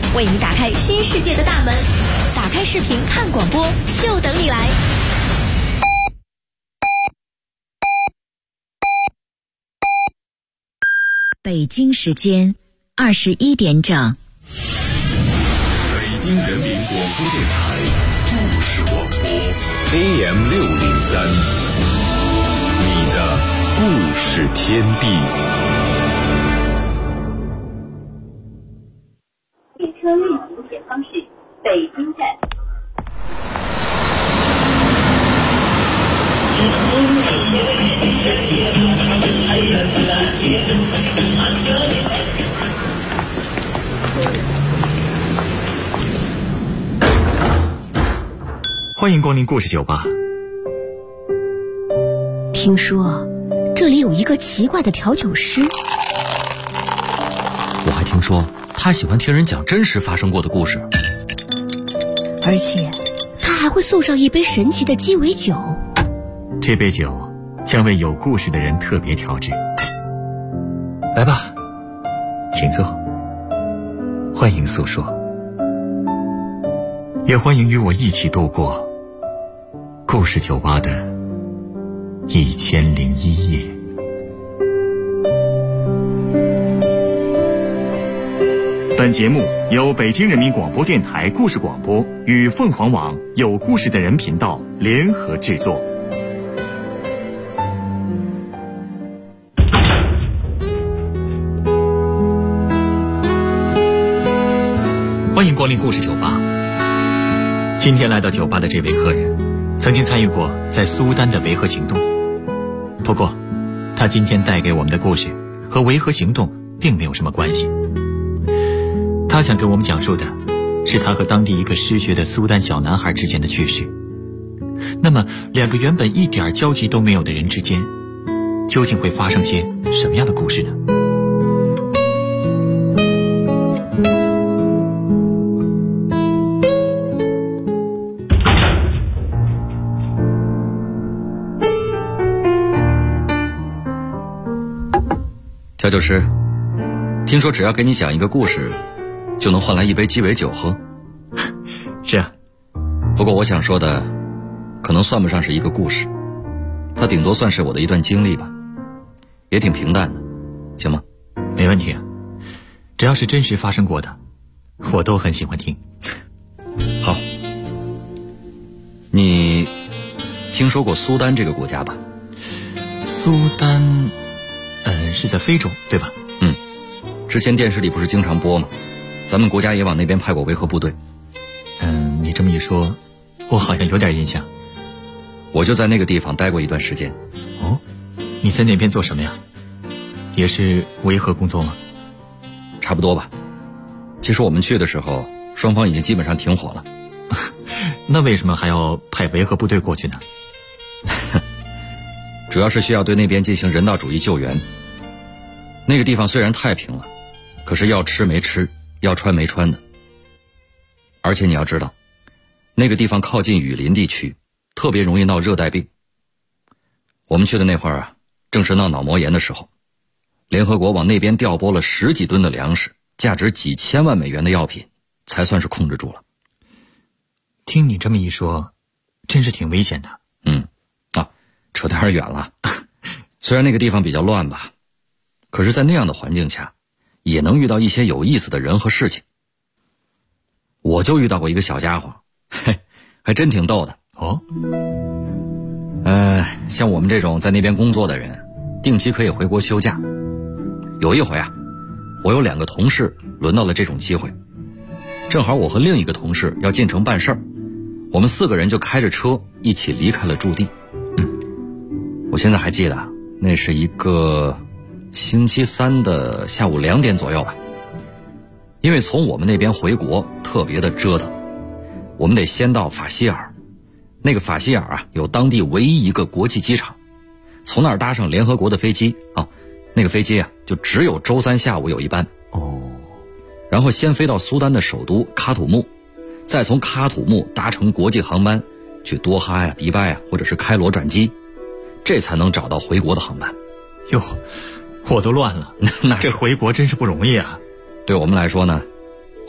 为你打开新世界的大门。打开视频看广播，就等你来。 北京时间21点整。 北京人民广播电台故事广播 AM603，你的故事天地。 列车运行前方是北京站。 欢迎光临故事酒吧。 听说这里有一个奇怪的调酒师， 我还听说他喜欢听人讲真实发生过的故事， 而且他还会送上一杯神奇的鸡尾酒。 这杯酒将为有故事的人特别调制。来吧，请坐，欢迎诉说，也欢迎与我一起度过故事酒吧的1001夜。本节目由北京人民广播电台故事广播与凤凰网有故事的人频道联合制作。欢迎光临故事酒吧。今天来到酒吧的这位客人曾经参与过在苏丹的维和行动，不过他今天带给我们的故事和维和行动并没有什么关系。他想跟我们讲述的是他和当地一个失学的苏丹小男孩之间的趣事。那么两个原本一点交集都没有的人之间，究竟会发生些什么样的故事呢？ 调酒师，听说只要给你讲一个故事就能换来一杯鸡尾酒喝。 是啊， 不过我想说的可能算不上是一个故事，它顶多算是我的一段经历吧，也挺平淡的，行吗？ 没问题啊，只要是真实发生过的我都很喜欢听。 好，你听说过苏丹这个国家吧？ 苏丹是在非洲对吧？ 之前电视里不是经常播吗？咱们国家也往那边派过维和部队。 你这么一说我好像有点印象。 我就在那个地方待过一段时间。 哦，你在那边做什么呀？也是维和工作吗？ 差不多吧。其实我们去的时候双方已经基本上停火了。 那为什么还要派维和部队过去呢？ 主要是需要对那边进行人道主义救援。那个地方虽然太平了，可是要吃没吃，要穿没穿的。而且你要知道，那个地方靠近雨林地区，特别容易闹热带病。我们去的那会儿啊，正是闹脑膜炎的时候，联合国往那边调拨了10几吨的粮食，价值几千万美元的药品，才算是控制住了。 听你这么一说，真是挺危险的。 扯得有点远了。虽然那个地方比较乱吧，可是在那样的环境下也能遇到一些有意思的人和事情。我就遇到过一个小家伙，还真挺逗的。 哦， 像我们这种在那边工作的人，定期可以回国休假。有一回啊，我有2个同事轮到了这种机会，正好我和另一个同事要进城办事儿，我们4个人就开着车一起离开了驻地。我现在还记得，那是一个星期3的下午2点左右吧。因为从我们那边回国特别的折腾，我们得先到法希尔。那个法希尔啊，有当地唯一一个国际机场，从那儿搭上联合国的飞机那个飞机啊，就只有周3下午有一班。然后先飞到苏丹的首都喀土穆，再从喀土穆搭乘国际航班去多哈呀、迪拜呀，或者是开罗转机，这才能找到回国的航班。 哟，我都乱了。这回国真是不容易啊。 对我们来说呢，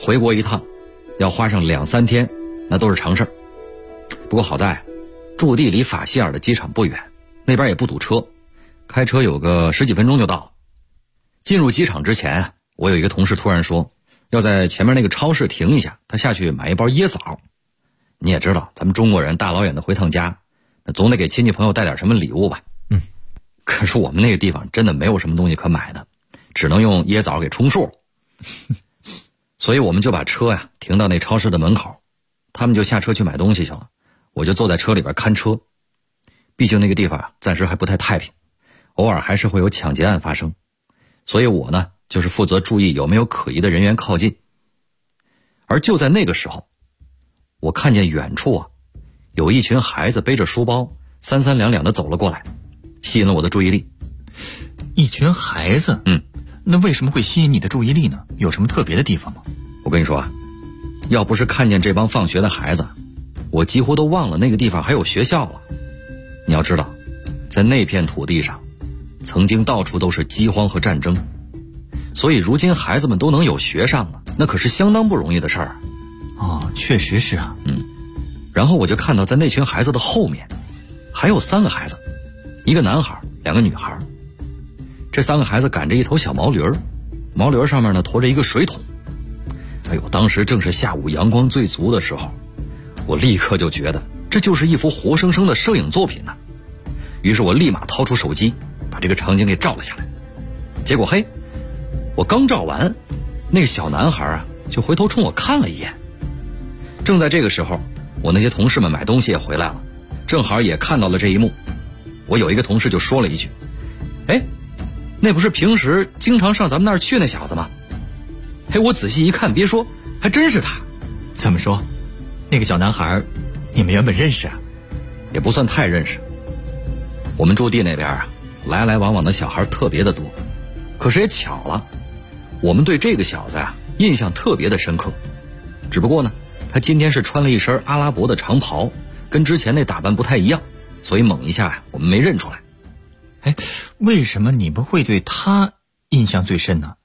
回国一趟要花上2、3天，那都是常事儿。不过好在驻地离法希尔的机场不远，那边也不堵车，开车有个10几分钟就到了。进入机场之前，我有一个同事突然说要在前面那个超市停一下，他下去买一包椰枣。你也知道咱们中国人大老远的回趟家，那总得给亲戚朋友带点什么礼物吧。可是我们那个地方真的没有什么东西可买的，只能用椰枣给充数。所以我们就把车呀停到那超市的门口，他们就下车去买东西去了，我就坐在车里边看车。毕竟那个地方暂时还不太太平，偶尔还是会有抢劫案发生，所以我呢就是负责注意有没有可疑的人员靠近。而就在那个时候，我看见远处啊有一群孩子背着书包三三两两的走了过来，吸引了我的注意力。 一群孩子？那为什么会吸引你的注意力呢？有什么特别的地方吗？ 我跟你说啊，要不是看见这帮放学的孩子，我几乎都忘了那个地方还有学校了。你要知道，在那片土地上曾经到处都是饥荒和战争，所以如今孩子们都能有学上了，那可是相当不容易的事儿。 确实是啊。 然后我就看到在那群孩子的后面还有3个孩子，一个男孩，2个女孩。这3个孩子赶着一头小毛驴儿，毛驴上面呢驮着一个水桶。哎呦，当时正是下午阳光最足的时候，我立刻就觉得这就是一幅活生生的摄影作品呢。于是我立马掏出手机把这个场景给照了下来。结果嘿，我刚照完，那个小男孩啊就回头冲我看了一眼。正在这个时候，我那些同事们买东西也回来了，正好也看到了这一幕。我有一个同事就说了一句：哎，那不是平时经常上咱们那儿去那小子吗？我仔细一看，别说，还真是他。 怎么说？那个小男孩你们原本认识啊？ 也不算太认识。我们驻地那边啊，来来往往的小孩特别的多。可是也巧了，我们对这个小子啊印象特别的深刻。只不过呢，他今天是穿了一身阿拉伯的长袍，跟之前那打扮不太一样，所以猛一下啊我们没认出来。 为什么你们会对他印象最深呢？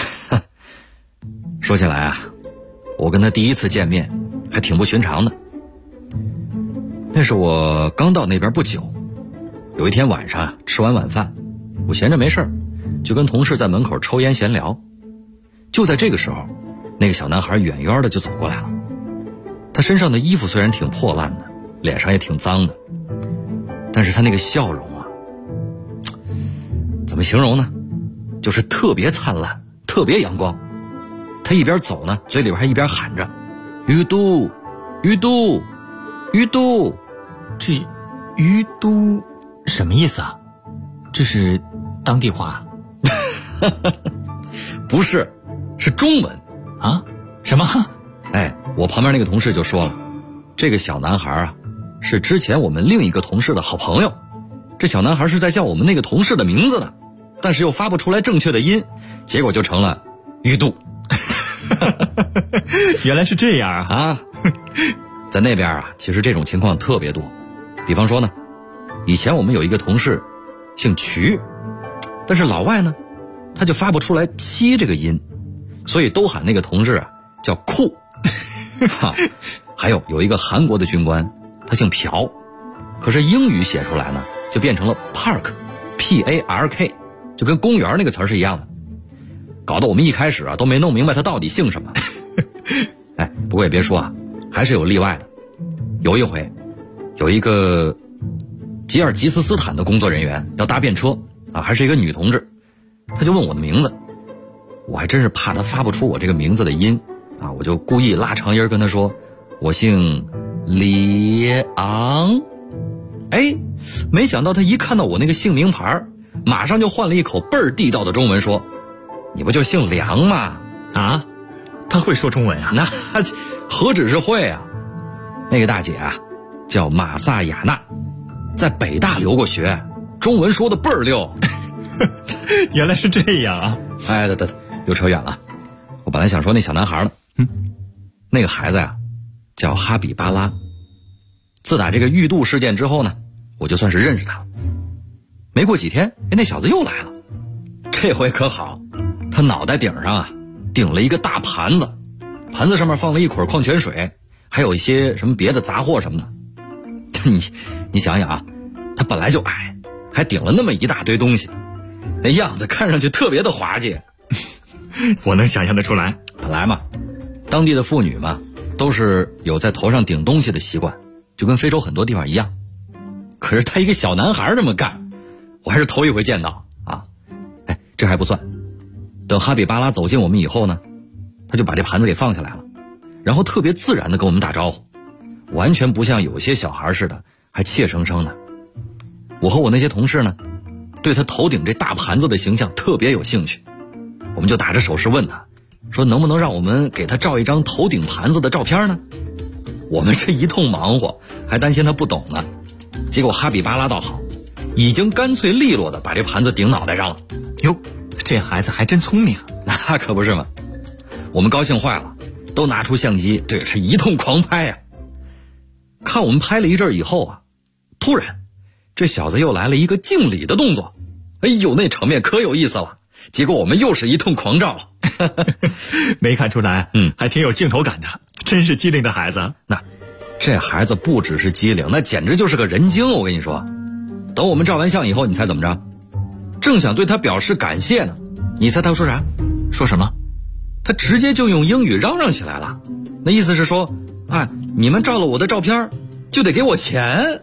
说起来啊，我跟他第一次见面还挺不寻常的。那是我刚到那边不久，有一天晚上啊，吃完晚饭，我闲着没事儿，就跟同事在门口抽烟闲聊。就在这个时候，那个小男孩远远的就走过来了。他身上的衣服虽然挺破烂的，脸上也挺脏的，但是他那个笑容啊，怎么形容呢？就是特别灿烂，特别阳光。他一边走呢，嘴里边还一边喊着于都于都于都。 这于都什么意思啊？这是当地话？ 不是，是中文啊？什么？ 我旁边那个同事就说了，这个小男孩啊是之前我们另一个同事的好朋友。这小男孩是在叫我们那个同事的名字呢，但是又发不出来正确的音，结果就成了于都。 原来是这样啊！在那边啊，其实这种情况特别多。比方说呢，以前我们有一个同事姓瞿，但是老外呢他就发不出来七这个音，所以都喊那个同志啊叫酷。还有一个韩国的军官，他姓朴，可是英语写出来呢就变成了 park P-A-R-K， 就跟公园那个词儿是一样的，搞得我们一开始啊都没弄明白他到底姓什么。不过也别说啊，还是有例外的。有一回有一个吉尔吉斯斯坦的工作人员要搭便车啊，还是一个女同志，她就问我的名字，我还真是怕她发不出我这个名字的音啊，我就故意拉长音跟她说我姓李昂。没想到她一看到我那个姓名牌，马上就换了一口倍儿地道的中文说，你不就姓梁吗？ 啊，她会说中文啊？ 那何止是会啊，那个大姐啊叫马萨雅娜，在北大留过学，中文说的倍儿溜。 原来是这样啊！ 对，又扯远了。我本来想说那小男孩呢，那个孩子呀叫哈比巴拉。自打这个玉度事件之后呢，我就算是认识他了。没过几天，那小子又来了。这回可好，他脑袋顶上啊顶了一个大盘子， 盘子上面放了一捆矿泉水，还有一些什么别的杂货什么的。你想想啊，他本来就矮，还顶了那么一大堆东西，那样子看上去特别的滑稽。 我能想象得出来。 本来嘛，当地的妇女嘛都是有在头上顶东西的习惯，就跟非洲很多地方一样。可是他一个小男孩这么干，我还是头一回见到啊。这还不算，等哈比巴拉走近我们以后呢，他就把这盘子给放下来了，然后特别自然的跟我们打招呼，完全不像有些小孩似的还怯生生的。我和我那些同事呢，对他头顶这大盘子的形象特别有兴趣，我们就打着手势问他，说能不能让我们给他照一张头顶盘子的照片呢？我们是一通忙活，还担心他不懂呢。结果哈比巴拉倒好，已经干脆利落的把这盘子顶脑袋上了。 哟，这孩子还真聪明。 那可不是嘛，我们高兴坏了，都拿出相机对着一通狂拍呀。看我们拍了一阵以后啊，突然这小子又来了一个敬礼的动作，哎呦，那场面可有意思了。结果我们又是一通狂照。 没看出来，还挺有镜头感的，真是机灵的孩子。 那这孩子不只是机灵，那简直就是个人精，我跟你说。等我们照完相以后，你猜怎么着？正想对他表示感谢呢，你猜他说啥？ 说什么？ 他直接就用英语嚷嚷起来了，那意思是说，你们照了我的照片就得给我钱。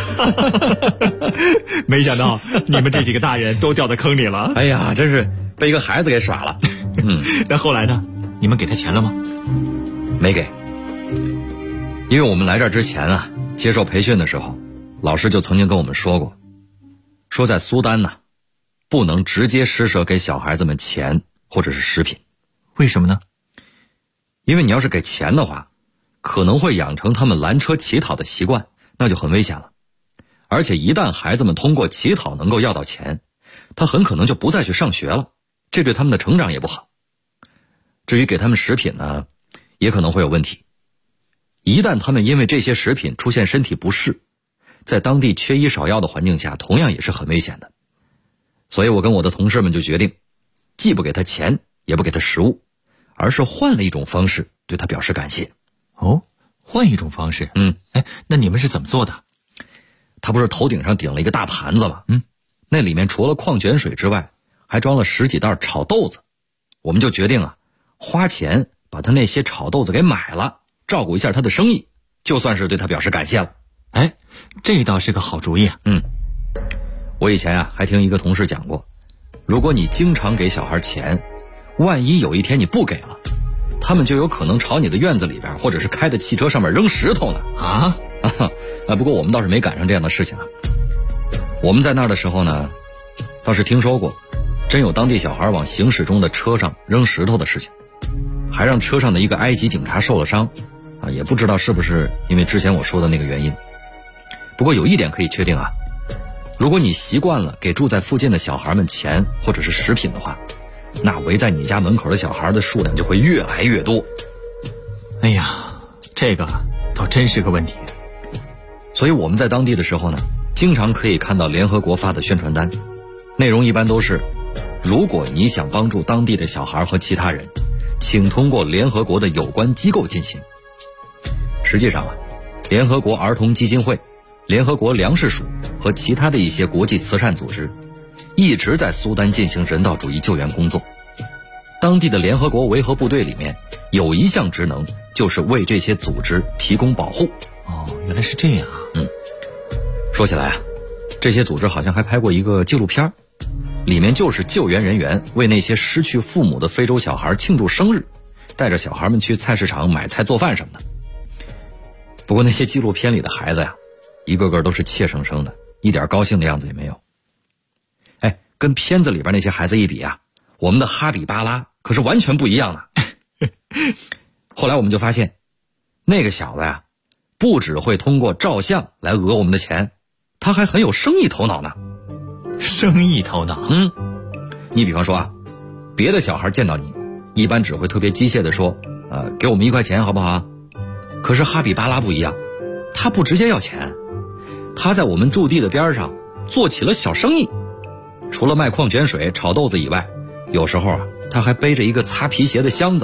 没想到你们这几个大人都掉到坑里了。 哎呀，真是被一个孩子给耍了。 那后来呢？你们给他钱了吗？ 没给，因为我们来这儿之前啊，接受培训的时候，老师就曾经跟我们说过，说在苏丹呢，不能直接施舍给小孩子们钱或者是食品。 为什么呢？ 因为你要是给钱的话，可能会养成他们拦车乞讨的习惯，那就很危险了。而且一旦孩子们通过乞讨能够要到钱，他很可能就不再去上学了，这对他们的成长也不好。至于给他们食品呢，也可能会有问题。一旦他们因为这些食品出现身体不适，在当地缺医少药的环境下，同样也是很危险的。所以我跟我的同事们就决定，既不给他钱，也不给他食物，而是换了一种方式对他表示感谢。 哦，换一种方式？那你们是怎么做的？ 他不是头顶上顶了一个大盘子吗？那里面除了矿泉水之外，还装了10几袋炒豆子。我们就决定花钱把他那些炒豆子给买了，照顾一下他的生意，就算是对他表示感谢了。 这倒是个好主意啊。 我以前还听一个同事讲过，如果你经常给小孩钱，万一有一天你不给了，他们就有可能朝你的院子里边或者是开的汽车上面扔石头呢。不过我们倒是没赶上这样的事情。我们在那儿的时候呢，倒是听说过真有当地小孩往行驶中的车上扔石头的事情，还让车上的一个埃及警察受了伤也不知道是不是因为之前我说的那个原因。不过有一点可以确定如果你习惯了给住在附近的小孩们钱或者是食品的话，那围在你家门口的小孩的数量就会越来越多。 哎呀，这个倒真是个问题。 所以我们在当地的时候呢，经常可以看到联合国发的宣传单，内容一般都是，如果你想帮助当地的小孩和其他人，请通过联合国的有关机构进行。实际上联合国儿童基金会、联合国粮食署和其他的一些国际慈善组织一直在苏丹进行人道主义救援工作。当地的联合国维和部队里面有一项职能，就是为这些组织提供保护。 原来是这样。 说起来这些组织好像还拍过一个纪录片，里面就是救援人员为那些失去父母的非洲小孩庆祝生日，带着小孩们去菜市场买菜做饭什么的。不过那些纪录片里的孩子一个个都是怯生生的，一点高兴的样子也没有。跟片子里边那些孩子一比我们的哈比巴拉可是完全不一样的。后来我们就发现，那个小子不只会通过照相来讹我们的钱，他还很有生意头脑呢。 生意头脑？ 你比方说别的小孩见到你，一般只会特别机械的说，给我们1块钱好不好？可是哈比巴拉不一样，他不直接要钱，他在我们驻地的边上做起了小生意。除了卖矿泉水、炒豆子以外，有时候他还背着一个擦皮鞋的箱子，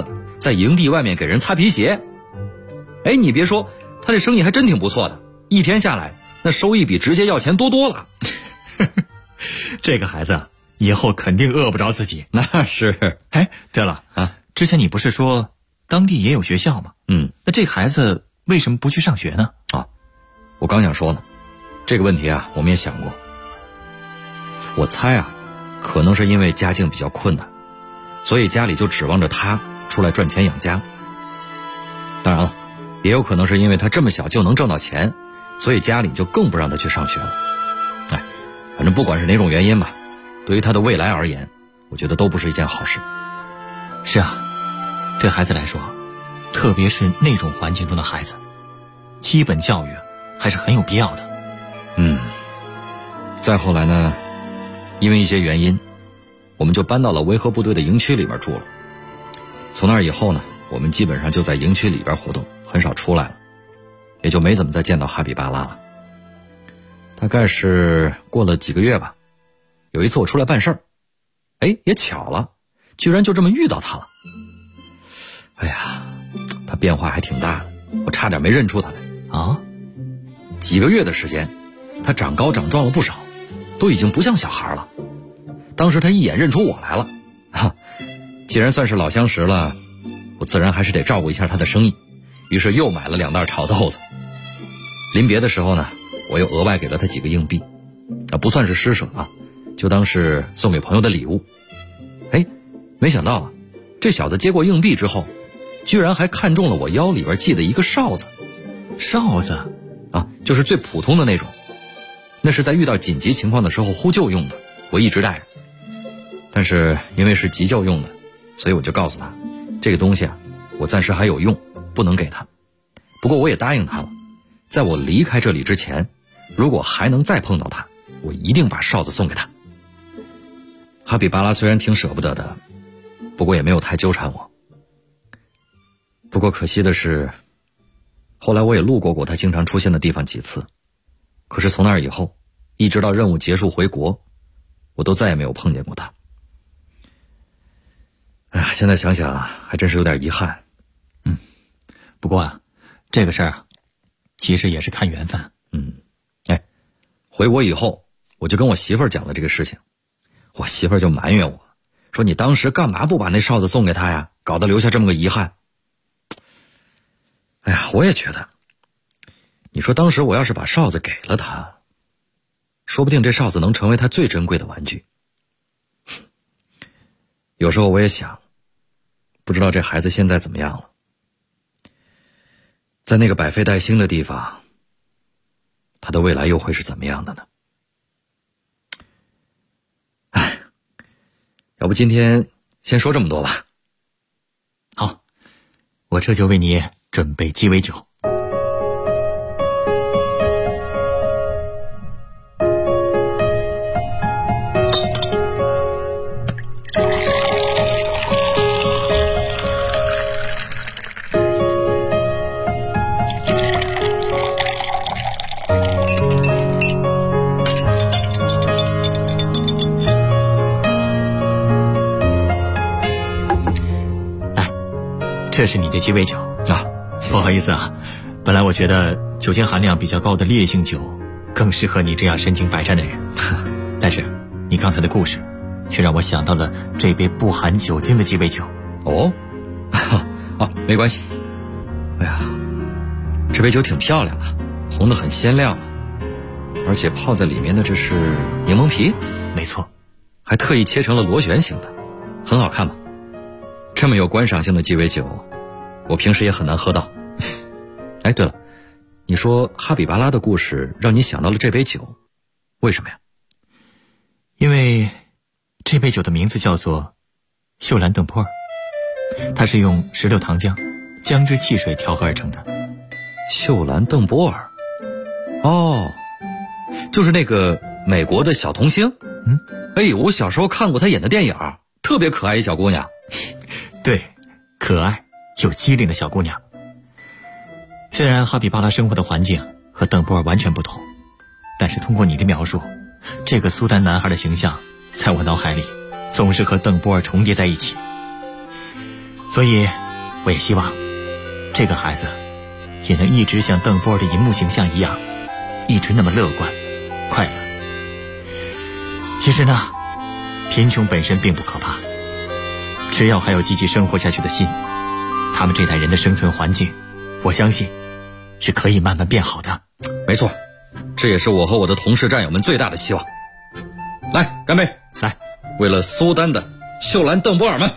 在营地外面给人擦皮鞋。哎，你别说，他这生意还真挺不错的，一天下来那收益比直接要钱多多了。 这个孩子以后肯定饿不着自己。 那是。 哎，对了啊，之前你不是说当地也有学校吗？那这个孩子为什么不去上学呢？ 啊，我刚想说呢，这个问题啊，我们也想过。我猜啊，可能是因为家境比较困难，所以家里就指望着他出来赚钱养家。当然了，也有可能是因为他这么小就能挣到钱，所以家里就更不让他去上学了。哎，反正不管是哪种原因吧，对于他的未来而言，我觉得都不是一件好事。 是啊，对孩子来说，特别是那种环境中的孩子，基本教育还是很有必要的。 再后来呢，因为一些原因，我们就搬到了维和部队的营区里边住了。从那以后呢，我们基本上就在营区里边活动，很少出来了，也就没怎么再见到哈比巴拉了。大概是过了几个月吧，有一次我出来办事儿，哎，也巧了，居然就这么遇到他了。哎呀，他变化还挺大的，我差点没认出他来啊！几个月的时间，他长高长壮了不少，都已经不像小孩了。当时他一眼认出我来了，既然算是老相识了，我自然还是得照顾一下他的生意，于是又买了2袋炒豆子。临别的时候呢，我又额外给了他几个硬币，不算是施舍啊，就当是送给朋友的礼物。哎，没想到啊，这小子接过硬币之后，居然还看中了我腰里边系的一个哨子。 哨子啊，就是最普通的那种，那是在遇到紧急情况的时候呼救用的，我一直带着。但是因为是急救用的，所以我就告诉他，这个东西啊，我暂时还有用，不能给他。不过我也答应他了，在我离开这里之前，如果还能再碰到他，我一定把哨子送给他。哈比巴拉虽然挺舍不得的，不过也没有太纠缠我。不过可惜的是，后来我也路过他经常出现的地方几次，可是从那以后，一直到任务结束回国，我都再也没有碰见过他。哎呀，现在想想还真是有点遗憾。 不过啊，这个事儿啊，其实也是看缘分。 哎，回国以后，我就跟我媳妇儿讲了这个事情，我媳妇儿就埋怨我，说你当时干嘛不把那哨子送给他呀，搞得留下这么个遗憾。哎呀，我也觉得，你说当时我要是把哨子给了他，说不定这哨子能成为他最珍贵的玩具。有时候我也想，不知道这孩子现在怎么样了，在那个百废待兴的地方，他的未来又会是怎么样的呢？哎，要不今天先说这么多吧。 好，我这就为你准备鸡尾酒。这是你的鸡尾酒啊，谢谢。 不好意思啊，本来我觉得酒精含量比较高的烈性酒更适合你这样身经百战的人，但是你刚才的故事却让我想到了这杯不含酒精的鸡尾酒。 哦，没关系。哎呀，这杯酒挺漂亮的，红得很鲜亮，而且泡在里面的这是柠檬皮。 没错， 还特意切成了螺旋形的，很好看嘛。这么有观赏性的鸡尾酒，我平时也很难喝到。哎，对了，你说哈比巴拉的故事让你想到了这杯酒，为什么呀？ 因为这杯酒的名字叫做秀兰邓波尔，它是用16糖浆、姜汁汽水调和而成的。 秀兰邓波尔，哦，就是那个美国的小童星。哎，我小时候看过她演的电影，特别可爱一小姑娘。 对，可爱又机灵的小姑娘。虽然哈比巴拉生活的环境和邓波尔完全不同，但是通过你的描述，这个苏丹男孩的形象在我脑海里总是和邓波尔重叠在一起。所以我也希望这个孩子也能一直像邓波的银幕形象一样，一直那么乐观快乐。其实呢，贫穷本身并不可怕，只要还有积极生活下去的心，他们这代人的生存环境，我相信是可以慢慢变好的。 没错，这也是我和我的同事战友们最大的希望。来，干杯！ 来， 为了苏丹的秀兰邓波尔们。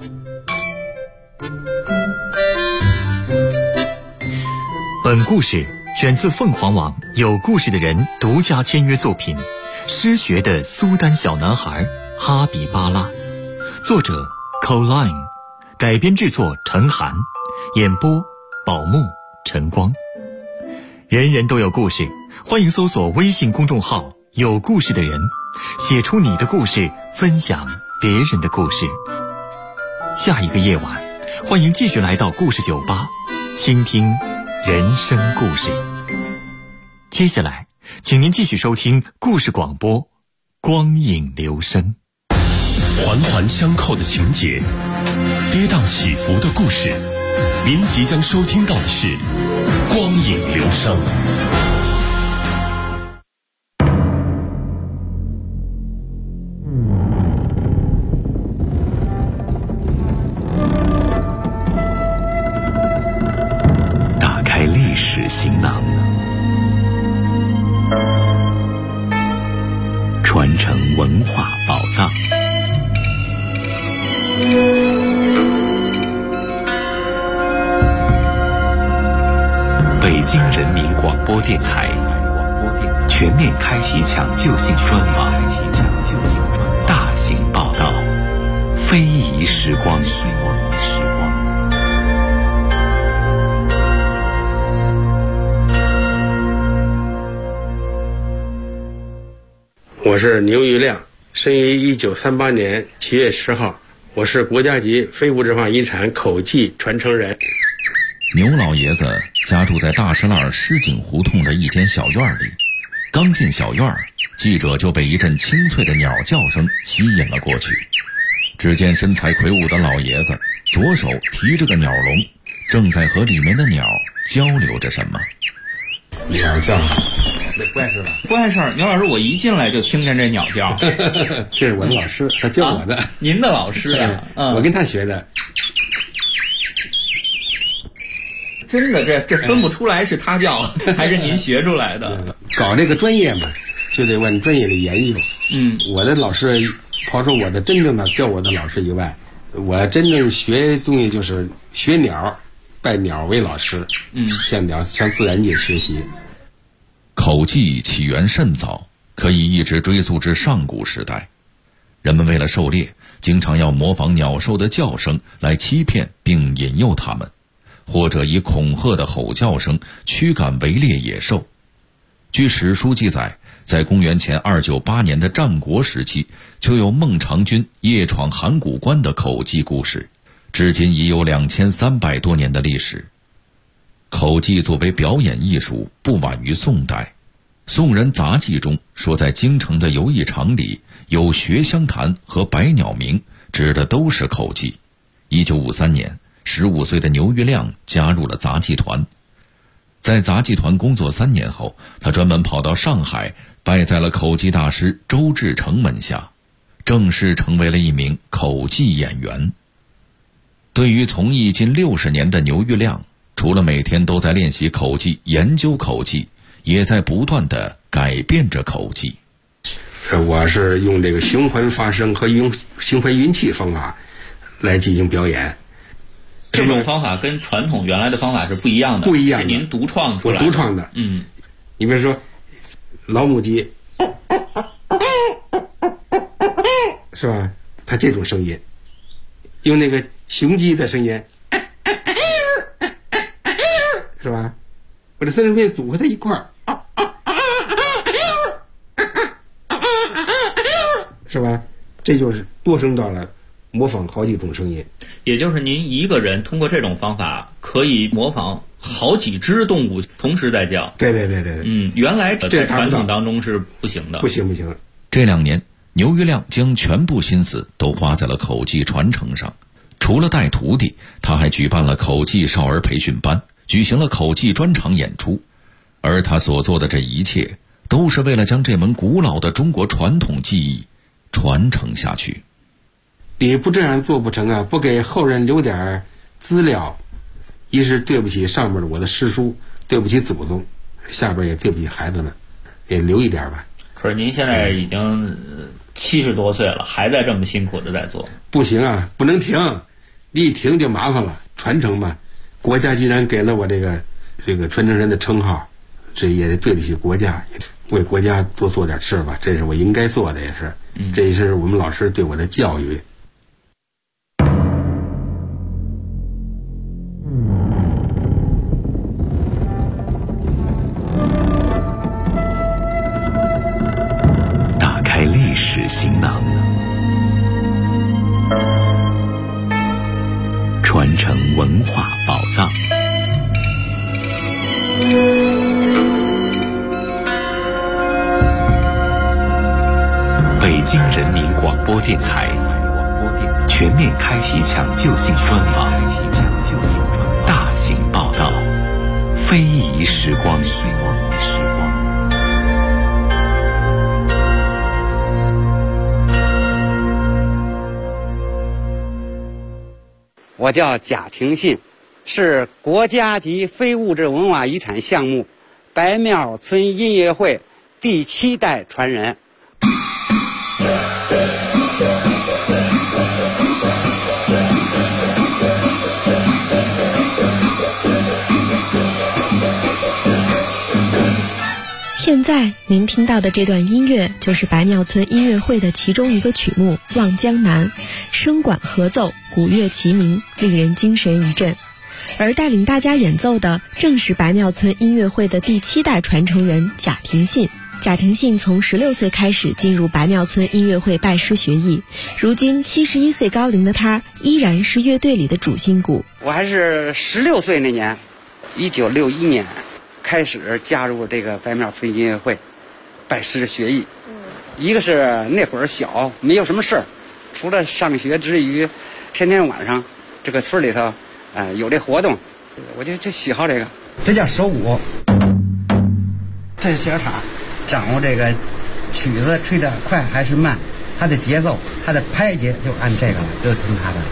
本故事选自凤凰网有故事的人独家签约作品《失学的苏丹小男孩哈比巴拉》，作者 Coline， 改编制作陈涵，演播宝木、陈光。人人都有故事，欢迎搜索微信公众号有故事的人，写出你的故事，分享别人的故事。下一个夜晚，欢迎继续来到故事酒吧，倾听人生故事。接下来请您继续收听故事广播，光影留声。 环环相扣的情节，跌宕起伏的故事，您即将收听到的是光影留声。打开历史行囊，传承文化宝藏。北京人民广播电台全面开启抢救性专访，大型报道，非遗时光。 我是牛玉亮，生于1938年7月10号，我是国家级非物质文化遗产口技传承人。 牛老爷子家住在大石栏狮井胡同的一间小院里，刚进小院，记者就被一阵清脆的鸟叫声吸引了过去。只见身材魁梧的老爷子左手提着个鸟笼，正在和里面的鸟交流着什么。 鸟叫，那怪事吧？ 怪事儿，牛老师，我一进来就听见这鸟叫。 这是我的老师，他教我的。 您的老师啊？ 我跟他学的。 真的，这分不出来是他叫还是您学出来的。 搞这个专业嘛，就得往专业的研究。我的老师，抛出我的真正的教我的老师以外，我真正学东西就是学鸟，拜鸟为老师。向鸟，向自然界学习。 口技起源甚早，可以一直追溯至上古时代。人们为了狩猎，经常要模仿鸟兽的叫声来欺骗并引诱它们，或者以恐吓的吼叫声驱赶围猎野兽。据史书记载，在公元前298年的战国时期，就有孟尝君夜闯函谷关的口技故事，至今已有2300多年的历史。口技作为表演艺术，不晚于宋代。宋人杂记中说，在京城的游艺场里有学香坛和百鸟鸣，指的都是口技。1953年，15岁的牛玉亮加入了杂技团。在杂技团工作3年后，他专门跑到上海，拜在了口技大师周志成门下，正式成为了一名口技演员。对于从艺近60年的牛玉亮，除了每天都在练习口技、研究口技，也在不断地改变着口技。 我是用这个循环发声和用循环运气方法来进行表演。 这种方法跟传统原来的方法是不一样的， 不一样的， 是您独创出来的。 我独创的。你比如说老母鸡，是吧？它这种声音，用那个雄鸡的声音，是吧？我这3种声音组合在一块儿，是吧？这就是多声道了，模仿好几种声音。 也就是您一个人通过这种方法可以模仿好几只动物同时在叫。 对。 原来在传统当中是不行的。 不行。 这2年，牛玉亮将全部心思都花在了口技传承上， 除了带徒弟，他还举办了口技少儿培训班，举行了口技专场演出。而他所做的这一切，都是为了将这门古老的中国传统技艺传承下去。 你不这样做不成啊，不给后人留点资料，一是对不起上面的我的师叔，对不起祖宗，下边也对不起孩子们，也留一点吧。 可是您现在已经70多岁了，还在这么辛苦的在做。 不行啊，不能停，你一停就麻烦了。传承嘛，国家既然给了我这个传承人的称号，这也得对得起国家，为国家多做点事吧，这是我应该做的，也是，这也是我们老师对我的教育。 打开历史行囊，传承文化宝藏。北京人民广播电台全面开启抢救性专访，大型报道，非遗时光。 我叫贾廷信，是国家级非物质文化遗产项目白庙村音乐会第7代传人。 现在您听到的这段音乐就是白庙村音乐会的其中一个曲目《望江南》，声管合奏，鼓乐齐鸣，令人精神一振。而带领大家演奏的正是白庙村音乐会的第7代传承人贾廷信。贾廷信从16岁开始进入白庙村音乐会拜师学艺，如今71岁高龄的他依然是乐队里的主心骨。 我还是16岁那年，1961年开始加入这个白庙村音乐会，拜师学艺。一个是那会儿小，没有什么事儿，除了上学之余，天天晚上这个村里头，有这活动，我就喜好这个。这叫手鼓，这是小叉，掌握这个曲子吹得快还是慢，它的节奏，它的拍节就按这个了，就听它的。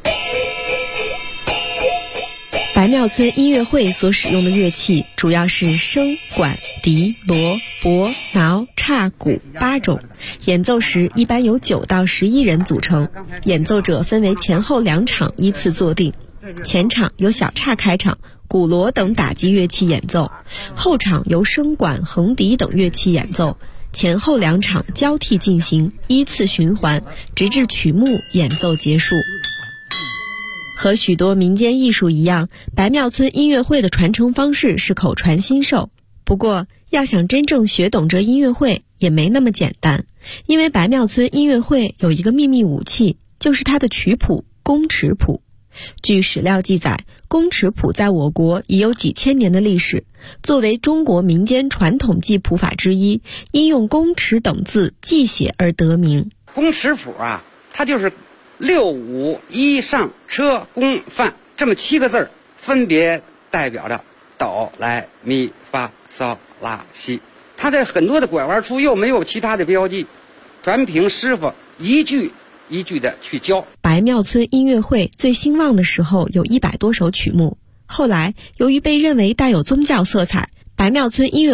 白庙村音乐会所使用的乐器主要是笙、管、笛、锣、钹、挠、叉、鼓8种，演奏时一般由9到11人组成，演奏者分为前后2场依次坐定，前场由小叉开场，鼓锣等打击乐器演奏，后场由笙管、横笛等乐器演奏，前后2场交替进行，依次循环，直至曲目演奏结束。和许多民间艺术一样，白庙村音乐会的传承方式是口传心授。不过，要想真正学懂这音乐会也没那么简单，因为白庙村音乐会有一个秘密武器，就是它的曲谱宫尺谱。据史料记载，宫尺谱在我国已有几千年的历史，作为中国民间传统记谱法之一，因用宫尺等字记写而得名。 宫尺谱啊，它就是6、5、1上车宫范这么7个字，分别代表着哆来咪发嗦拉西。它在很多的拐弯处又没有其他的标记，全凭师傅一句一句的去教。 白庙村音乐会最兴旺的时候有100多首曲目，后来由于被认为带有宗教色彩，白庙村音乐